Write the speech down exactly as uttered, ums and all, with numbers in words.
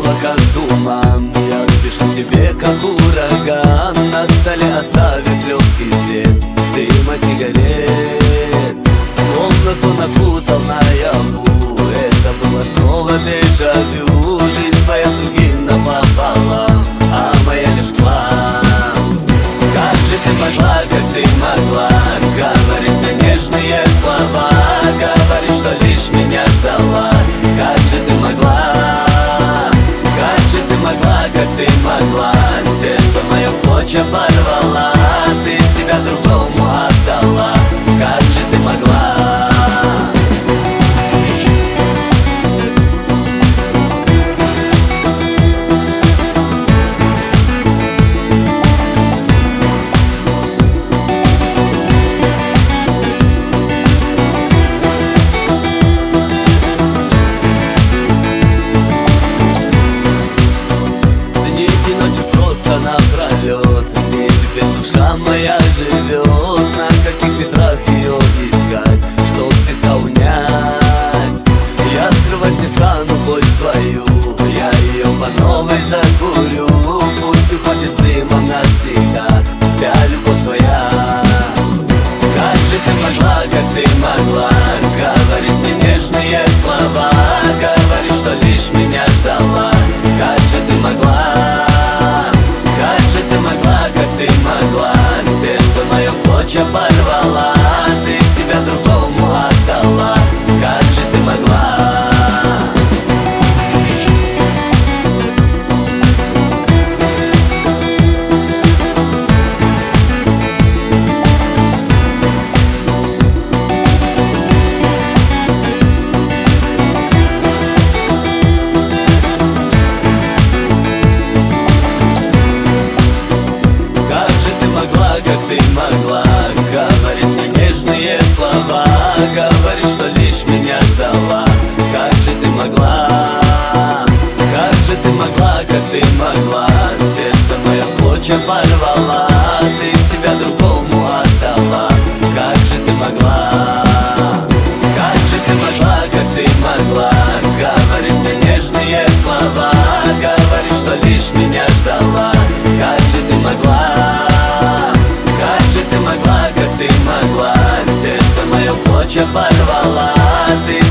небо как туман. Я спешу к тебе как ураган, на столе оставив легкий след дыма сигарет. Словно сон окутал наяву, это было снова дежавю. Жизнь твоя с другим напополам, а моя лишь план. Как же ты могла, как ты могла говорить мне нежные слова, говорить, что лишь меня ждала? Как же ты могла, как же ты могла, как ты могла? Сердце мое в клочья порвала, ты себя другому отдала. Как же ты могла? Где теперь душа моя живет? На каких ветрах ее искать, чтоб слегка унять? Я скрывать не стану боль свою, я ее по новой закурю. Пусть уходит с дымом навсегда вся любовь твоя. Как же ты могла, как ты могла говорить мне нежные слова, говорить, что лишь меня ждала? Как же ты могла, как же ты могла, как ты могла? Сердце мое в клочья порвала, ты себя другому отдала. Как же ты могла? Как ты могла говорить мне нежные слова, говорить, что лишь меня ждала? Как же ты могла, как же ты могла, как ты могла? Сердце мое в клочья порвала, ты себя другому отдала. Как же ты могла, как же ты могла, как ты могла говорить мне нежные слова, говорить, что лишь меня ждала? Как же ты могла, как же ты могла, как ты могла? Сердце мое в клочья порвала, ты